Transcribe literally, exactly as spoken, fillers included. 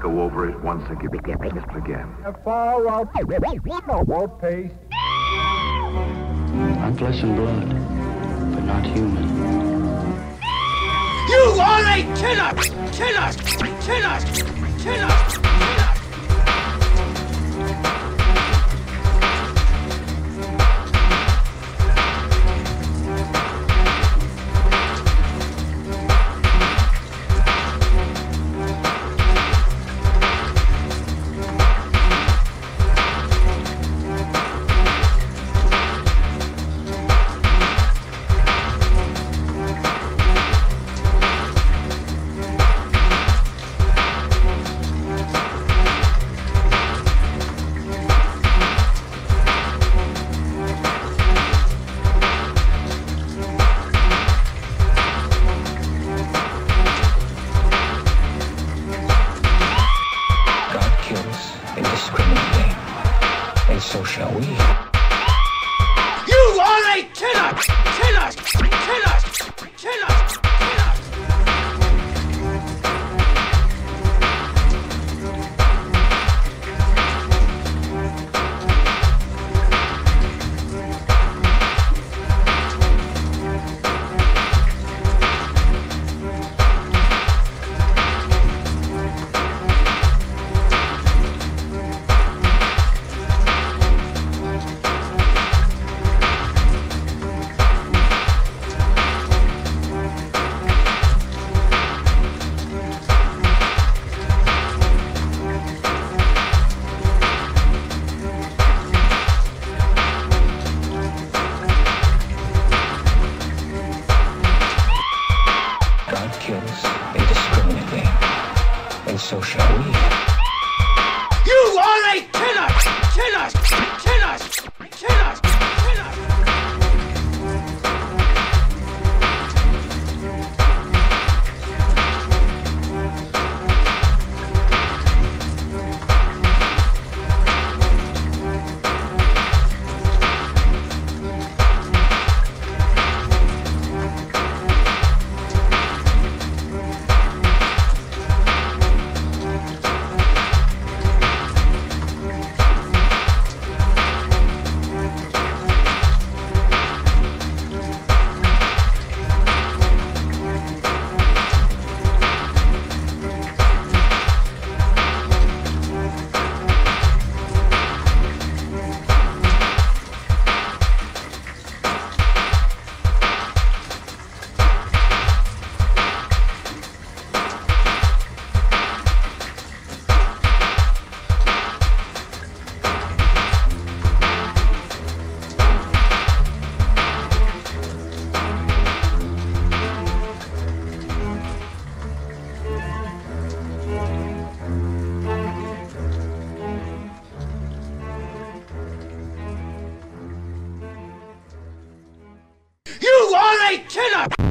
go over it once again. again. Far out, won't pay. I'm flesh and blood, but not human. You are a killer! Killer! Killer! Killer! Killer! So shall we. You are a killer! Killer! Killer! Killer! Killer! Kills indiscriminately, and so shall we. You are a killer! Killer! Killer! Killer! Killer! You are a killer!